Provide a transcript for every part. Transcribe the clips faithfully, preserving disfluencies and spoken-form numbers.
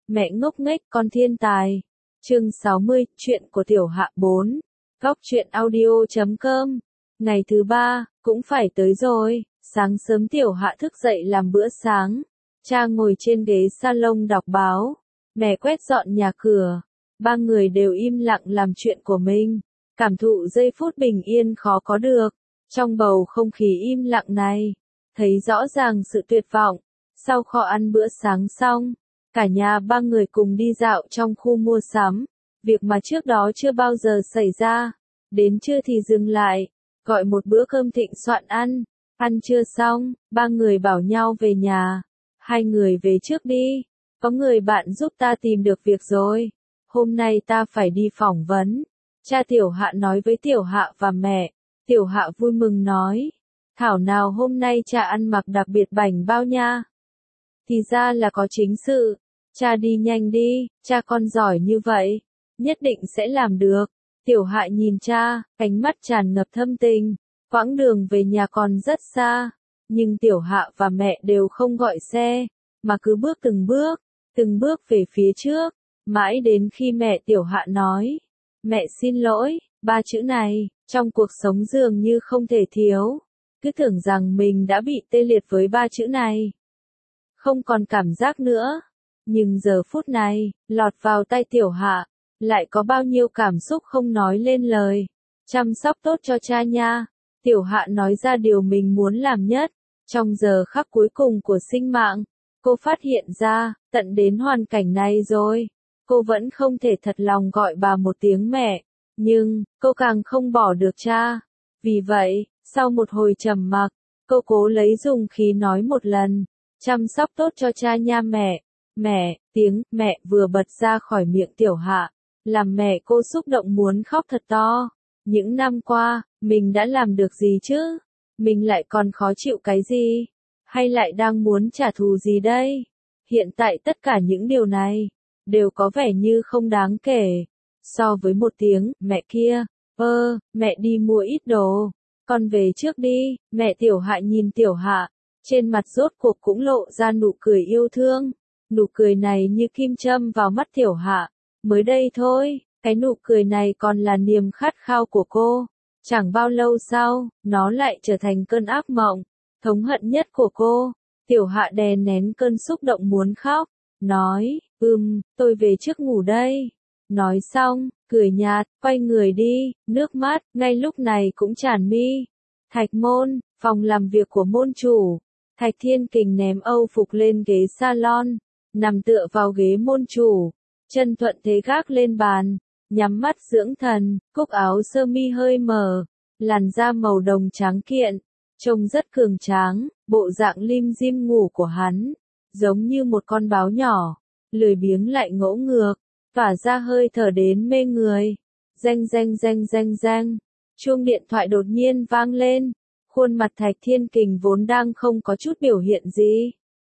Mẹ ngốc nghếch con thiên tài. Chương sáu mươi, chuyện của Tiểu Hạ bốn. Góc truyện audio chấm com. Ngày thứ ba, cũng phải tới rồi. Sáng sớm Tiểu Hạ thức dậy làm bữa sáng. Cha ngồi trên ghế salon đọc báo. Mẹ quét dọn nhà cửa. Ba người đều im lặng làm chuyện của mình. Cảm thụ giây phút bình yên khó có được. Trong bầu không khí im lặng này, thấy rõ ràng sự tuyệt vọng. Sau kho ăn bữa sáng xong, cả nhà ba người cùng đi dạo trong khu mua sắm. Việc mà trước đó chưa bao giờ xảy ra. Đến trưa thì dừng lại, gọi một bữa cơm thịnh soạn ăn. Ăn trưa xong, ba người bảo nhau về nhà. Hai người về trước đi. Có người bạn giúp ta tìm được việc rồi. Hôm nay ta phải đi phỏng vấn. Cha Tiểu Hạ nói với Tiểu Hạ và mẹ. Tiểu Hạ vui mừng nói. Thảo nào hôm nay cha ăn mặc đặc biệt bảnh bao nha. Thì ra là có chính sự. Cha đi nhanh đi, cha con giỏi như vậy. Nhất định sẽ làm được. Tiểu Hạ nhìn cha, ánh mắt tràn ngập thâm tình. Quãng đường về nhà còn rất xa. Nhưng Tiểu Hạ và mẹ đều không gọi xe. Mà cứ bước từng bước, từng bước về phía trước. Mãi đến khi mẹ Tiểu Hạ nói. Mẹ xin lỗi, ba chữ này, trong cuộc sống dường như không thể thiếu. Cứ tưởng rằng mình đã bị tê liệt với ba chữ này. Không còn cảm giác nữa. Nhưng giờ phút này, lọt vào tay Tiểu Hạ, lại có bao nhiêu cảm xúc không nói lên lời. Chăm sóc tốt cho cha nha. Tiểu Hạ nói ra điều mình muốn làm nhất. Trong giờ khắc cuối cùng của sinh mạng, cô phát hiện ra, tận đến hoàn cảnh này rồi. Cô vẫn không thể thật lòng gọi bà một tiếng mẹ. Nhưng, cô càng không bỏ được cha. Vì vậy, sau một hồi trầm mặc, cô cố lấy dũng khí nói một lần. Chăm sóc tốt cho cha nha mẹ. Mẹ, tiếng mẹ vừa bật ra khỏi miệng Tiểu Hạ, làm mẹ cô xúc động muốn khóc thật to. Những năm qua, mình đã làm được gì chứ? Mình lại còn khó chịu cái gì? Hay lại đang muốn trả thù gì đây? Hiện tại tất cả những điều này, đều có vẻ như không đáng kể. So với một tiếng, mẹ kia, ơ, mẹ đi mua ít đồ. Con về trước đi, mẹ Tiểu Hạ nhìn Tiểu Hạ. Trên mặt rốt cuộc cũng lộ ra nụ cười yêu thương. Nụ cười này như kim châm vào mắt Tiểu Hạ. Mới đây thôi, cái nụ cười này còn là niềm khát khao của cô. Chẳng bao lâu sau, nó lại trở thành cơn ác mộng, thống hận nhất của cô. Tiểu Hạ đè nén cơn xúc động muốn khóc. Nói, ừm, tôi về trước ngủ đây. Nói xong, cười nhạt, quay người đi, nước mắt, ngay lúc này cũng tràn mi. Thạch môn, phòng làm việc của môn chủ. Thạch Thiên Kình ném âu phục lên ghế salon, nằm tựa vào ghế môn chủ, chân thuận thế gác lên bàn, nhắm mắt dưỡng thần, cúc áo sơ mi hơi mở, làn da màu đồng trắng kiện, trông rất cường tráng, bộ dạng lim dim ngủ của hắn, giống như một con báo nhỏ, lười biếng lại ngỗ ngược, tỏa ra hơi thở đến mê người. Reng reng reng reng reng, chuông điện thoại đột nhiên vang lên. Khuôn mặt Thạch Thiên Kình vốn đang không có chút biểu hiện gì,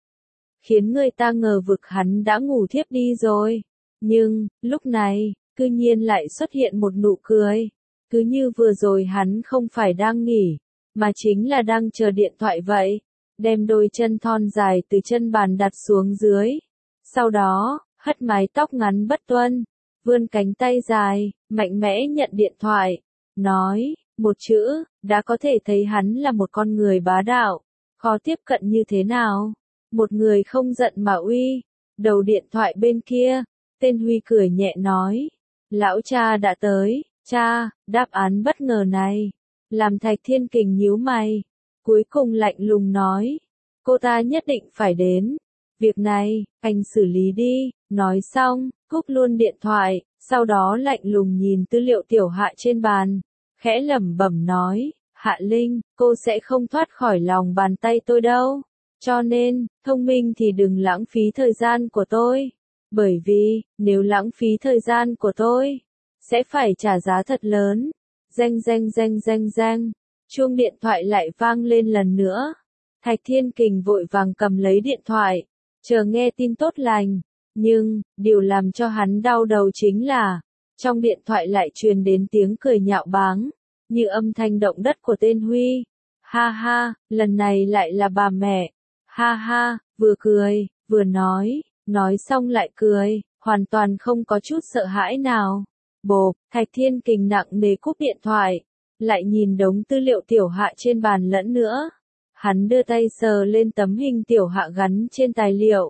khiến người ta ngờ vực hắn đã ngủ thiếp đi rồi. Nhưng, lúc này, cư nhiên lại xuất hiện một nụ cười. Cứ như vừa rồi hắn không phải đang nghỉ, mà chính là đang chờ điện thoại vậy. Đem đôi chân thon dài từ chân bàn đặt xuống dưới. Sau đó, hất mái tóc ngắn bất tuân, vươn cánh tay dài, mạnh mẽ nhận điện thoại. Nói, một chữ, đã có thể thấy hắn là một con người bá đạo. Khó tiếp cận như thế nào? Một người không giận mà uy. Đầu điện thoại bên kia, tên Huy cười nhẹ nói. Lão cha đã tới. Cha, đáp án bất ngờ này làm Thạch Thiên Kình nhíu mày. Cuối cùng lạnh lùng nói. Cô ta nhất định phải đến. Việc này, anh xử lý đi. Nói xong, cúp luôn điện thoại. Sau đó lạnh lùng nhìn tư liệu Tiểu Hạ trên bàn. Khẽ lẩm bẩm nói, Hạ Linh, cô sẽ không thoát khỏi lòng bàn tay tôi đâu. Cho nên, thông minh thì đừng lãng phí thời gian của tôi. Bởi vì, nếu lãng phí thời gian của tôi, sẽ phải trả giá thật lớn. Reng reng reng reng reng, chuông điện thoại lại vang lên lần nữa. Thạch Thiên Kình vội vàng cầm lấy điện thoại, chờ nghe tin tốt lành. Nhưng, điều làm cho hắn đau đầu chính là, trong điện thoại lại truyền đến tiếng cười nhạo báng, như âm thanh động đất của tên Huy. Ha ha, lần này lại là bà mẹ. Ha ha, vừa cười, vừa nói, Nói xong lại cười, hoàn toàn không có chút sợ hãi nào. Bộp, Thạch Thiên Kình nặng nề cúp điện thoại, lại nhìn đống tư liệu Tiểu Hạ trên bàn lẫn nữa. Hắn đưa tay sờ lên tấm hình Tiểu Hạ gắn trên tài liệu.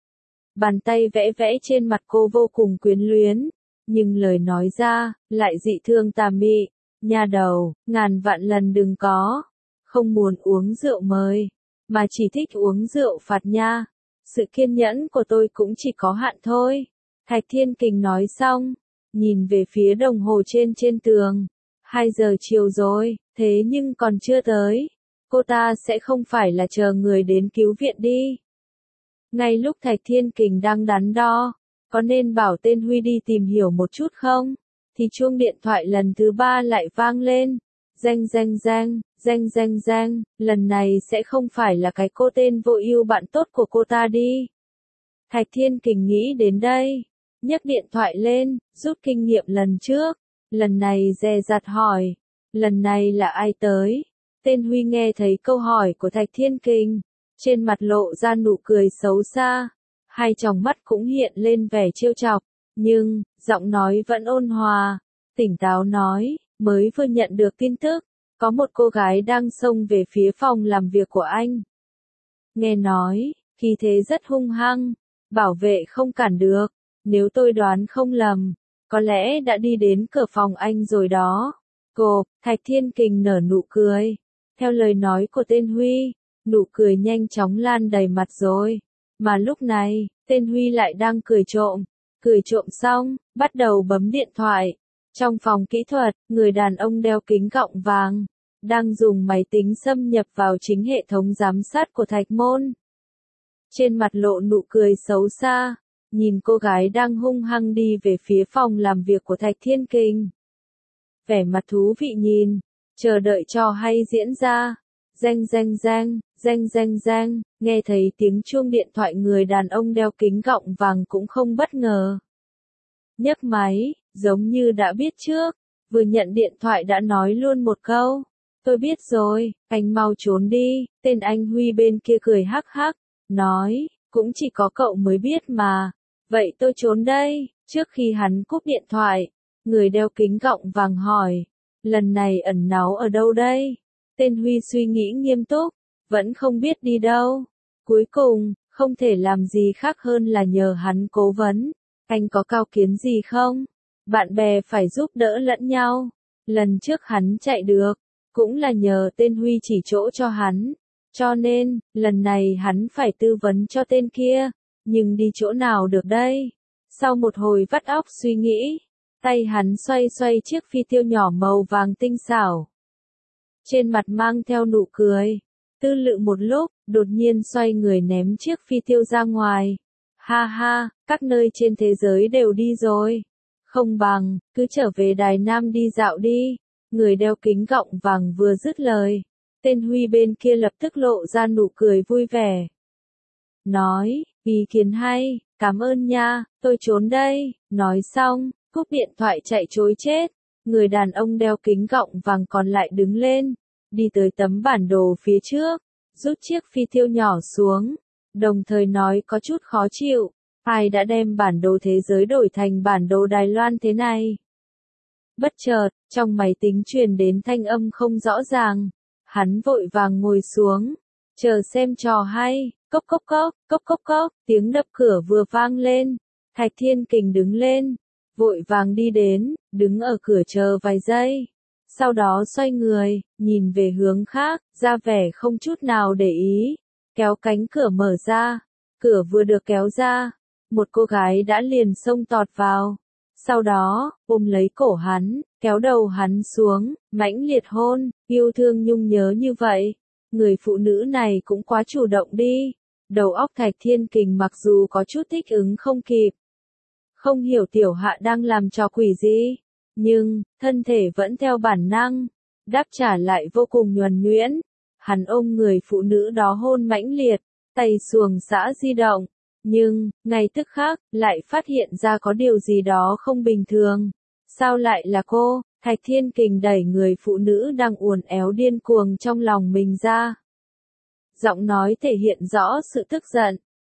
Bàn tay vẽ vẽ trên mặt cô vô cùng quyến luyến, nhưng lời nói ra, lại dị thương tà mị. Nha đầu, ngàn vạn lần đừng có. Không muốn uống rượu mời, mà chỉ thích uống rượu phạt nha. Sự kiên nhẫn của tôi cũng chỉ có hạn thôi. Thạch Thiên Kình nói xong, nhìn về phía đồng hồ trên trên tường. Hai giờ chiều rồi, thế nhưng còn chưa tới. Cô ta sẽ không phải là chờ người đến cứu viện đi. Ngay lúc Thạch Thiên Kình đang đắn đo, có nên bảo tên Huy đi tìm hiểu một chút không? Thì chuông điện thoại lần thứ ba lại vang lên. Reng reng reng, reng reng reng, lần này sẽ không phải là cái cô tên vô ưu bạn tốt của cô ta đi. Thạch Thiên Kình nghĩ đến đây, nhấc điện thoại lên, rút kinh nghiệm lần trước. Lần này dè dặt hỏi, lần này là ai tới? Tên Huy nghe thấy câu hỏi của Thạch Thiên Kình, trên mặt lộ ra nụ cười xấu xa, hai tròng mắt cũng hiện lên vẻ trêu chọc, nhưng, giọng nói vẫn ôn hòa, tỉnh táo nói, mới vừa nhận được tin tức, có một cô gái đang xông về phía phòng làm việc của anh. Nghe nói, khí thế rất hung hăng, bảo vệ không cản được, nếu tôi đoán không lầm, có lẽ đã đi đến cửa phòng anh rồi đó. Cộp, Thạch Thiên Kình nở nụ cười. Theo lời nói của tên Huy, nụ cười nhanh chóng lan đầy mặt rồi. Mà lúc này, tên Huy lại đang cười trộm. Cười trộm xong, bắt đầu bấm điện thoại. Trong phòng kỹ thuật, người đàn ông đeo kính gọng vàng, đang dùng máy tính xâm nhập vào chính hệ thống giám sát của Thạch Môn. Trên mặt lộ nụ cười xấu xa, nhìn cô gái đang hung hăng đi về phía phòng làm việc của Thạch Thiên Kình. Vẻ mặt thú vị nhìn, chờ đợi cho hay diễn ra. Reng reng reng, reng reng reng, nghe thấy tiếng chuông điện thoại người đàn ông đeo kính gọng vàng cũng không bất ngờ. Nhấc máy, giống như đã biết trước, vừa nhận điện thoại đã nói luôn một câu. Tôi biết rồi, anh mau trốn đi, tên anh Huy bên kia cười hắc hắc, nói, cũng chỉ có cậu mới biết mà. Vậy tôi trốn đây. Trước khi hắn cúp điện thoại, người đeo kính gọng vàng hỏi, lần này ẩn náu ở đâu đây? Tên Huy suy nghĩ nghiêm túc, vẫn không biết đi đâu. Cuối cùng, không thể làm gì khác hơn là nhờ hắn cố vấn. Anh có cao kiến gì không? Bạn bè phải giúp đỡ lẫn nhau. Lần trước hắn chạy được, cũng là nhờ tên Huy chỉ chỗ cho hắn. Cho nên, lần này hắn phải tư vấn cho tên kia. Nhưng đi chỗ nào được đây? Sau một hồi vắt óc suy nghĩ, tay hắn xoay xoay chiếc phi tiêu nhỏ màu vàng tinh xảo. Trên mặt mang theo nụ cười. Tư lự một lúc, đột nhiên xoay người ném chiếc phi tiêu ra ngoài. Ha ha, các nơi trên thế giới đều đi rồi. Không bằng, cứ trở về Đài Nam đi dạo đi. Người đeo kính gọng vàng vừa dứt lời. Tên Huy bên kia lập tức lộ ra nụ cười vui vẻ. Nói, ý kiến hay, cảm ơn nha, tôi trốn đây. Nói xong, cúp điện thoại chạy trối chết. Người đàn ông đeo kính gọng vàng còn lại đứng lên, đi tới tấm bản đồ phía trước, rút chiếc phi tiêu nhỏ xuống, đồng thời nói có chút khó chịu, ai đã đem bản đồ thế giới đổi thành bản đồ Đài Loan thế này? Bất chợt, trong máy tính truyền đến thanh âm không rõ ràng, hắn vội vàng ngồi xuống, chờ xem trò hay, cốc cốc cốc, cốc cốc cốc, tiếng đập cửa vừa vang lên, Thạch Thiên Kình đứng lên, vội vàng đi đến, đứng ở cửa chờ vài giây. Sau đó xoay người, nhìn về hướng khác, ra vẻ không chút nào để ý. Kéo cánh cửa mở ra. Cửa vừa được kéo ra, một cô gái đã liền xông tọt vào. Sau đó, ôm lấy cổ hắn, kéo đầu hắn xuống, mãnh liệt hôn, yêu thương nhung nhớ như vậy. Người phụ nữ này cũng quá chủ động đi. Đầu óc Thạch Thiên Kình mặc dù có chút thích ứng không kịp. Không hiểu Tiểu Hạ đang làm trò quỷ gì. Nhưng, thân thể vẫn theo bản năng, đáp trả lại vô cùng nhuần nhuyễn. Hắn ôm người phụ nữ đó hôn mãnh liệt, tay xuồng xã di động. Nhưng, ngay tức khắc, lại phát hiện ra có điều gì đó không bình thường. Sao lại là cô? Thạch Thiên Kình đẩy người phụ nữ đang uốn éo điên cuồng trong lòng mình ra. Giọng nói thể hiện rõ sự tức giận.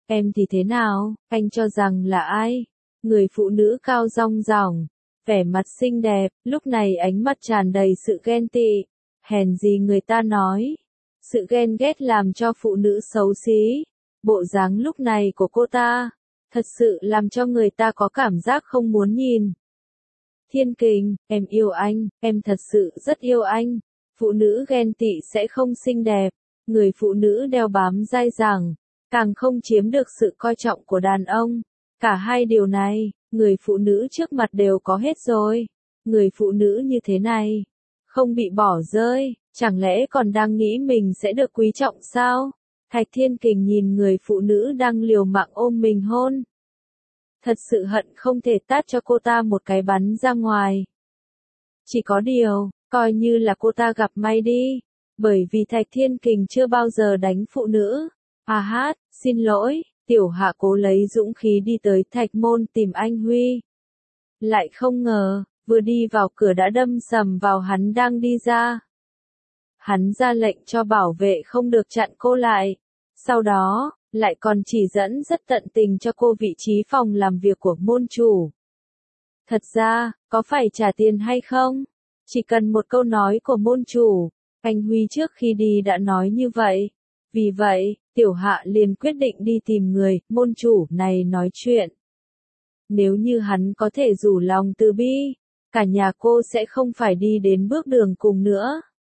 em thì thế nào, anh cho rằng là ai? Người phụ nữ cao rong ròng, vẻ mặt xinh đẹp, lúc này ánh mắt tràn đầy sự ghen tị. Hèn gì người ta nói, sự ghen ghét làm cho phụ nữ xấu xí. Bộ dáng lúc này của cô ta, thật sự làm cho người ta có cảm giác không muốn nhìn. Thiên Kình, em yêu anh, em thật sự rất yêu anh. Phụ nữ ghen tị sẽ không xinh đẹp, người phụ nữ đeo bám dai dẳng, càng không chiếm được sự coi trọng của đàn ông. Cả hai điều này, người phụ nữ trước mặt đều có hết rồi. Người phụ nữ như thế này, không bị bỏ rơi, chẳng lẽ còn đang nghĩ mình sẽ được quý trọng sao? Thạch Thiên Kình nhìn người phụ nữ đang liều mạng ôm mình hôn. Thật sự hận không thể tát cho cô ta một cái bắn ra ngoài. Chỉ có điều, coi như là cô ta gặp may đi, bởi vì Thạch Thiên Kình chưa bao giờ đánh phụ nữ. À hát, xin lỗi, Tiểu Hạ cố lấy dũng khí đi tới Thạch Môn tìm anh Huy. Lại không ngờ, vừa đi vào cửa đã đâm sầm vào hắn đang đi ra. Hắn ra lệnh cho bảo vệ không được chặn cô lại. Sau đó, lại còn chỉ dẫn rất tận tình cho cô vị trí phòng làm việc của môn chủ. Thật ra, có phải trả tiền hay không? Chỉ cần một câu nói của môn chủ, anh Huy trước khi đi đã nói như vậy. Vì vậy, Tiểu Hạ liền quyết định đi tìm người, môn chủ này nói chuyện. Nếu như hắn có thể rủ lòng từ bi, cả nhà cô sẽ không phải đi đến bước đường cùng nữa.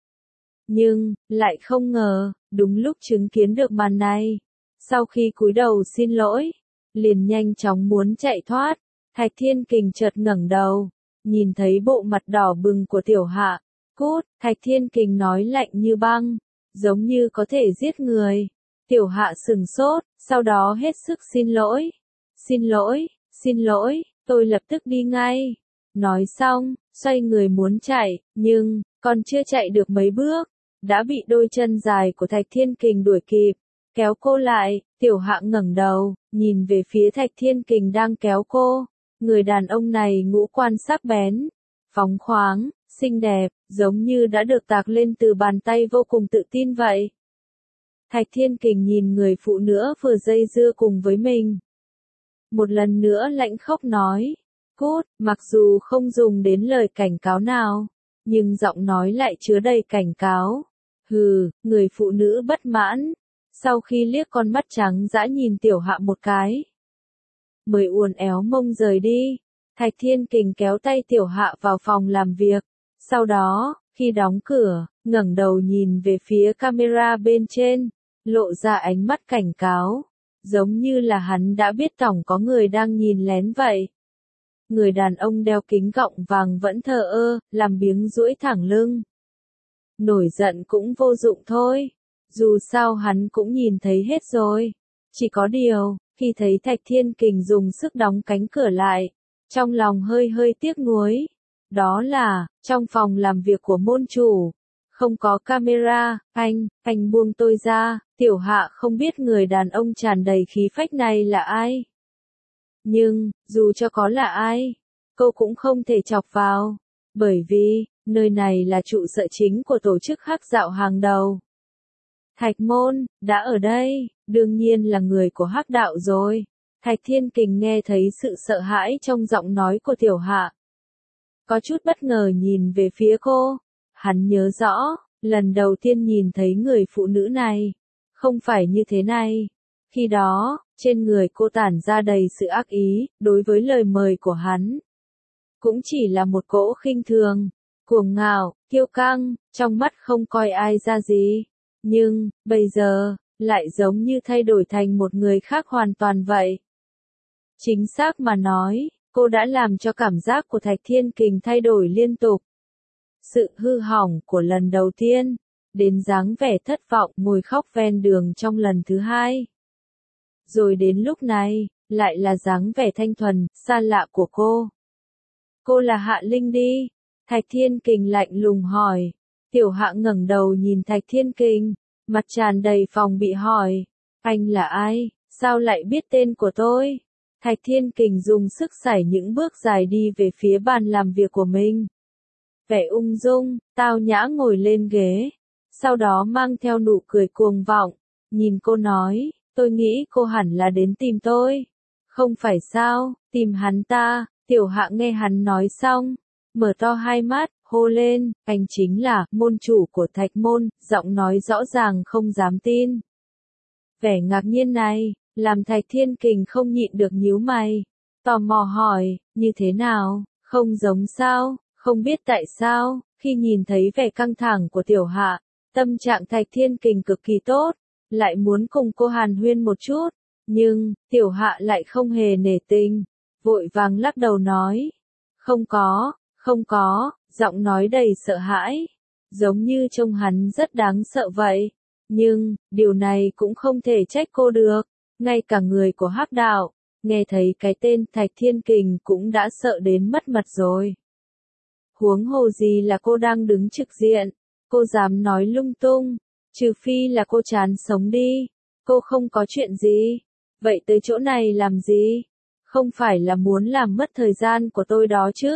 Nhưng, lại không ngờ, đúng lúc chứng kiến được màn này. Sau khi cúi đầu xin lỗi, liền nhanh chóng muốn chạy thoát, Thạch Thiên Kình chợt ngẩng đầu, nhìn thấy bộ mặt đỏ bừng của Tiểu Hạ. Cút, Thạch Thiên Kình nói lạnh như băng, giống như có thể giết người. Tiểu Hạ sừng sốt, sau đó hết sức xin lỗi. Xin lỗi, xin lỗi, tôi lập tức đi ngay. Nói xong, xoay người muốn chạy, nhưng, còn chưa chạy được mấy bước, đã bị đôi chân dài của Thạch Thiên Kình đuổi kịp, kéo cô lại. Tiểu Hạ ngẩng đầu, nhìn về phía Thạch Thiên Kình đang kéo cô. Người đàn ông này ngũ quan sắc bén, phóng khoáng, xinh đẹp, giống như đã được tạc lên từ bàn tay vô cùng tự tin vậy. Thạch Thiên Kình nhìn người phụ nữ vừa dây dưa cùng với mình. Một lần nữa lãnh khốc nói, cút, mặc dù không dùng đến lời cảnh cáo nào, nhưng giọng nói lại chứa đầy cảnh cáo. Hừ, người phụ nữ bất mãn, sau khi liếc con mắt trắng dã nhìn Tiểu Hạ một cái, mới uốn éo mông rời đi. Thạch Thiên Kình kéo tay Tiểu Hạ vào phòng làm việc. Sau đó, khi đóng cửa, ngẩng đầu nhìn về phía camera bên trên, lộ ra ánh mắt cảnh cáo, giống như là hắn đã biết tổng có người đang nhìn lén vậy. Người đàn ông đeo kính gọng vàng vẫn thờ ơ, làm biếng duỗi thẳng lưng. Nổi giận cũng vô dụng thôi, dù sao hắn cũng nhìn thấy hết rồi. Chỉ có điều, khi thấy Thạch Thiên Kình dùng sức đóng cánh cửa lại, trong lòng hơi hơi tiếc nuối. Đó là, trong phòng làm việc của môn chủ, không có camera. Anh, anh buông tôi ra. Tiểu Hạ không biết người đàn ông tràn đầy khí phách này là ai. Nhưng, dù cho có là ai, cô cũng không thể chọc vào, bởi vì, nơi này là trụ sở chính của tổ chức hắc dạo hàng đầu. Thạch Môn, đã ở đây, đương nhiên là người của hắc đạo rồi. Thạch Thiên Kình nghe thấy sự sợ hãi trong giọng nói của Tiểu Hạ. Có chút bất ngờ nhìn về phía cô. Hắn nhớ rõ, lần đầu tiên nhìn thấy người phụ nữ này, không phải như thế này. Khi đó, trên người cô tản ra đầy sự ác ý, đối với lời mời của hắn. Cũng chỉ là một cỗ khinh thường, cuồng ngạo, kiêu căng, trong mắt không coi ai ra gì. Nhưng, bây giờ, lại giống như thay đổi thành một người khác hoàn toàn vậy. Chính xác mà nói, cô đã làm cho cảm giác của Thạch Thiên Kình thay đổi liên tục. Sự hư hỏng của lần đầu tiên, đến dáng vẻ thất vọng ngồi khóc ven đường trong lần thứ hai. Rồi đến lúc này, lại là dáng vẻ thanh thuần, xa lạ của cô. Cô là Hạ Linh đi. Thạch Thiên Kình lạnh lùng hỏi. Tiểu Hạ ngẩng đầu nhìn Thạch Thiên Kình, mặt tràn đầy phòng bị hỏi. Anh là ai? Sao lại biết tên của tôi? Thạch Thiên Kình dùng sức sải những bước dài đi về phía bàn làm việc của mình. Vẻ ung dung, tao nhã ngồi lên ghế. Sau đó mang theo nụ cười cuồng vọng, nhìn cô nói, tôi nghĩ cô hẳn là đến tìm tôi. Không phải sao, tìm hắn ta, Tiểu Hạ nghe hắn nói xong, mở to hai mắt, hô lên, anh chính là môn chủ của Thạch Môn, giọng nói rõ ràng không dám tin. Vẻ ngạc nhiên này, làm Thạch Thiên Kình không nhịn được nhíu mày, tò mò hỏi, như thế nào, không giống sao, không biết tại sao, khi nhìn thấy vẻ căng thẳng của Tiểu Hạ, tâm trạng Thạch Thiên Kình cực kỳ tốt, lại muốn cùng cô hàn huyên một chút, nhưng, Tiểu Hạ lại không hề nể tình, vội vàng lắc đầu nói, không có, không có, giọng nói đầy sợ hãi, giống như trông hắn rất đáng sợ vậy. Nhưng, điều này cũng không thể trách cô được, ngay cả người của Hắc Đạo, nghe thấy cái tên Thạch Thiên Kình cũng đã sợ đến mất mật rồi. Huống hồ gì là cô đang đứng trực diện, cô dám nói lung tung, trừ phi là cô chán sống đi, cô không có chuyện gì, vậy tới chỗ này làm gì? Không phải là muốn làm mất thời gian của tôi đó chứ?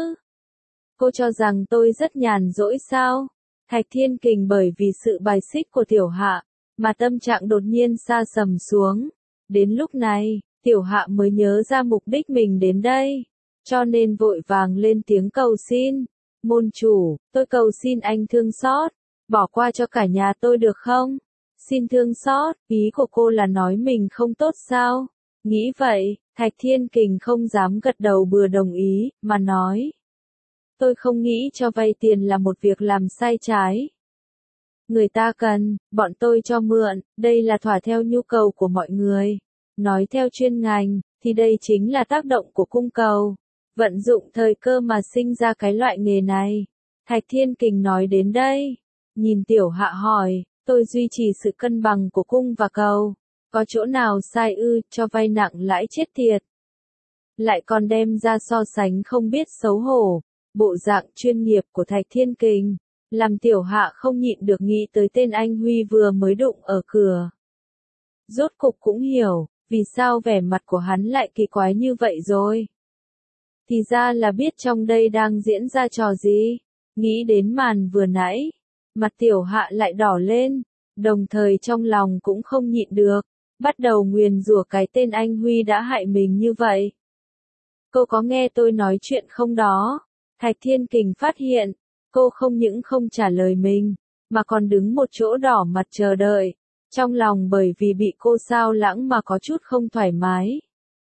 Cô cho rằng tôi rất nhàn rỗi sao? Thạch Thiên Kình bởi vì sự bài xích của Tiểu Hạ, mà tâm trạng đột nhiên sa sầm xuống. Đến lúc này, Tiểu Hạ mới nhớ ra mục đích mình đến đây, cho nên vội vàng lên tiếng cầu xin. Môn chủ, tôi cầu xin anh thương xót, bỏ qua cho cả nhà tôi được không? Xin thương xót, ý của cô là nói mình không tốt sao? Nghĩ vậy, Thạch Thiên Kình không dám gật đầu bừa đồng ý, mà nói. Tôi không nghĩ cho vay tiền là một việc làm sai trái. Người ta cần, bọn tôi cho mượn, đây là thỏa theo nhu cầu của mọi người. Nói theo chuyên ngành, thì đây chính là tác động của cung cầu. Vận dụng thời cơ mà sinh ra cái loại nghề này. Thạch Thiên Kình nói đến đây. Nhìn Tiểu Hạ hỏi, tôi duy trì sự cân bằng của cung và cầu. Có chỗ nào sai ư, cho vay nặng lãi chết tiệt. Lại còn đem ra so sánh không biết xấu hổ. Bộ dạng chuyên nghiệp của Thạch Thiên Kình, làm Tiểu Hạ không nhịn được nghĩ tới tên anh Huy vừa mới đụng ở cửa. Rốt cục cũng hiểu, vì sao vẻ mặt của hắn lại kỳ quái như vậy rồi. Thì ra là biết trong đây đang diễn ra trò gì. Nghĩ đến màn vừa nãy, mặt Tiểu Hạ lại đỏ lên, đồng thời trong lòng cũng không nhịn được, bắt đầu nguyền rủa cái tên anh Huy đã hại mình như vậy. Cô có nghe tôi nói chuyện không đó? Thạch Thiên Kình phát hiện, cô không những không trả lời mình, mà còn đứng một chỗ đỏ mặt chờ đợi, trong lòng bởi vì bị cô sao lãng mà có chút không thoải mái.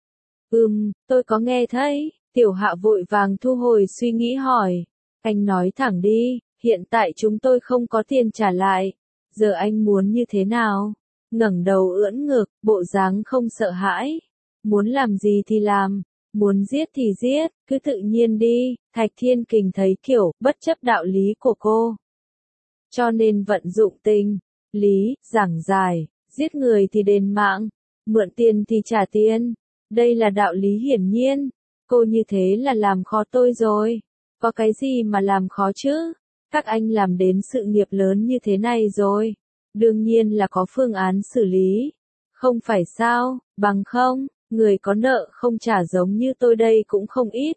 Ừm, tôi có nghe thấy, Tiểu Hạ vội vàng thu hồi suy nghĩ hỏi, anh nói thẳng đi, hiện tại chúng tôi không có tiền trả lại, giờ anh muốn như thế nào? Ngẩng đầu ưỡn ngực, bộ dáng không sợ hãi, muốn làm gì thì làm. Muốn giết thì giết, cứ tự nhiên đi, Thạch Thiên Kình thấy kiểu, bất chấp đạo lý của cô. Cho nên vận dụng tình, lý, giảng giải, giết người thì đền mạng, mượn tiền thì trả tiền. Đây là đạo lý hiển nhiên, cô như thế là làm khó tôi rồi. Có cái gì mà làm khó chứ? Các anh làm đến sự nghiệp lớn như thế này rồi. Đương nhiên là có phương án xử lý. Không phải sao, bằng không. Người có nợ không trả giống như tôi đây cũng không ít.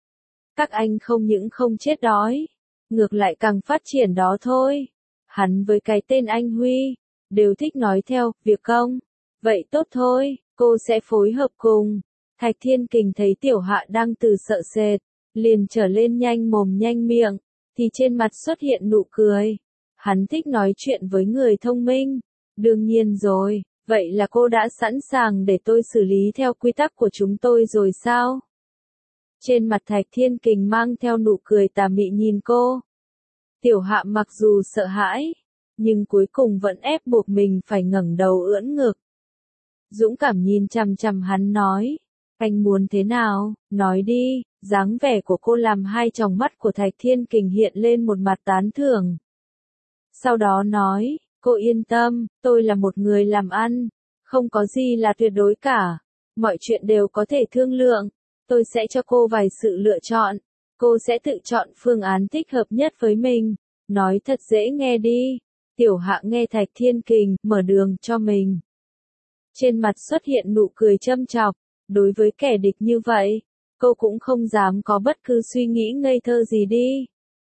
Các anh không những không chết đói, ngược lại càng phát triển đó thôi. Hắn với cái tên anh Huy, đều thích nói theo, việc công. Vậy tốt thôi, cô sẽ phối hợp cùng. Thạch Thiên Kình thấy Tiểu Hạ đang từ sợ sệt, liền trở lên nhanh mồm nhanh miệng, thì trên mặt xuất hiện nụ cười. Hắn thích nói chuyện với người thông minh. Đương nhiên rồi. Vậy là cô đã sẵn sàng để tôi xử lý theo quy tắc của chúng tôi rồi sao? Trên mặt Thạch Thiên Kình mang theo nụ cười tà mị nhìn cô. Tiểu Hạ mặc dù sợ hãi, nhưng cuối cùng vẫn ép buộc mình phải ngẩng đầu ưỡn ngực. Dũng cảm nhìn chằm chằm hắn nói, anh muốn thế nào, nói đi, dáng vẻ của cô làm hai tròng mắt của Thạch Thiên Kình hiện lên một mặt tán thưởng. Sau đó nói, cô yên tâm, tôi là một người làm ăn, không có gì là tuyệt đối cả, mọi chuyện đều có thể thương lượng, tôi sẽ cho cô vài sự lựa chọn, cô sẽ tự chọn phương án thích hợp nhất với mình, nói thật dễ nghe đi. Tiểu Hạ nghe Thạch Thiên Kình mở đường cho mình. Trên mặt xuất hiện nụ cười châm chọc, đối với kẻ địch như vậy, cô cũng không dám có bất cứ suy nghĩ ngây thơ gì đi.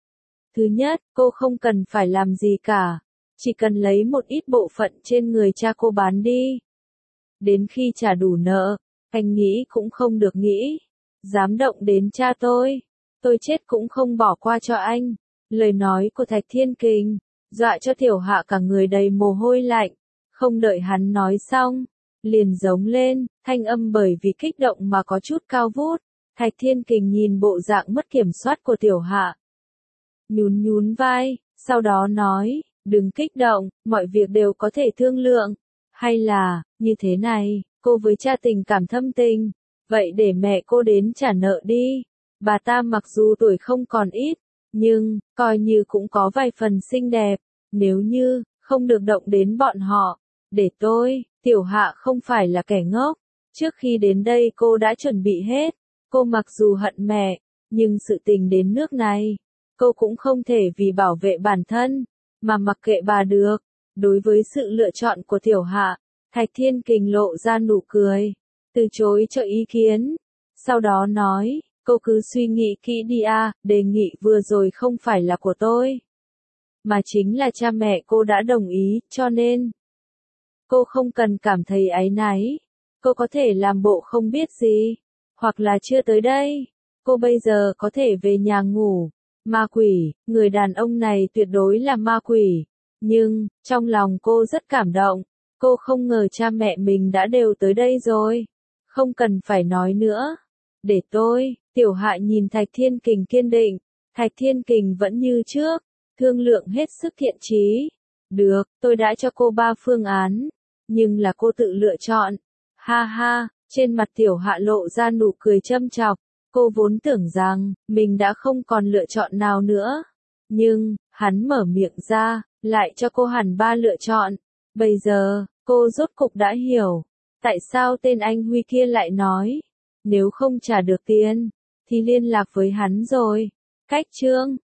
Thứ nhất, cô không cần phải làm gì cả. Chỉ cần lấy một ít bộ phận trên người cha cô bán đi. đến khi trả đủ nợ, anh nghĩ cũng không được nghĩ. Dám động đến cha tôi, tôi chết cũng không bỏ qua cho anh. Lời nói của Thạch Thiên Kình, dọa cho Tiểu Hạ cả người đầy mồ hôi lạnh. Không đợi hắn nói xong, liền giống lên, thanh âm bởi vì kích động mà có chút cao vút. Thạch Thiên Kình nhìn bộ dạng mất kiểm soát của Tiểu Hạ, nhún nhún vai, sau đó nói, đừng kích động, mọi việc đều có thể thương lượng. Hay là, như thế này, cô với cha tình cảm thâm tình, vậy để mẹ cô đến trả nợ đi. Bà ta mặc dù tuổi không còn ít, nhưng, coi như cũng có vài phần xinh đẹp, nếu như, không được động đến bọn họ, để tôi, Tiểu Hạ không phải là kẻ ngốc. Trước khi đến đây cô đã chuẩn bị hết, cô mặc dù hận mẹ, nhưng sự tình đến nước này, cô cũng không thể vì bảo vệ bản thân, mà mặc kệ bà được. Đối với sự lựa chọn của Tiểu Hạ, Thạch Thiên Kình lộ ra nụ cười, từ chối cho ý kiến. Sau đó nói, cô cứ suy nghĩ kỹ đi a, đề nghị vừa rồi không phải là của tôi, mà chính là cha mẹ cô đã đồng ý, cho nên cô không cần cảm thấy áy náy. Cô có thể làm bộ không biết gì, hoặc là chưa tới đây. Cô bây giờ có thể về nhà ngủ. Ma quỷ, người đàn ông này tuyệt đối là ma quỷ. Nhưng, trong lòng cô rất cảm động. Cô không ngờ cha mẹ mình đã đều tới đây rồi. Không cần phải nói nữa. Để tôi, Tiểu Hạ nhìn Thạch Thiên Kình kiên định. Thạch Thiên Kình vẫn như trước, thương lượng hết sức thiện chí. Được, tôi đã cho cô ba phương án, nhưng là cô tự lựa chọn. Ha ha, trên mặt Tiểu Hạ lộ ra nụ cười châm chọc. Cô vốn tưởng rằng, mình đã không còn lựa chọn nào nữa. Nhưng, hắn mở miệng ra, lại cho cô hẳn ba lựa chọn. Bây giờ, cô rốt cục đã hiểu, tại sao tên anh Huy kia lại nói, nếu không trả được tiền, thì liên lạc với hắn rồi. Cách chương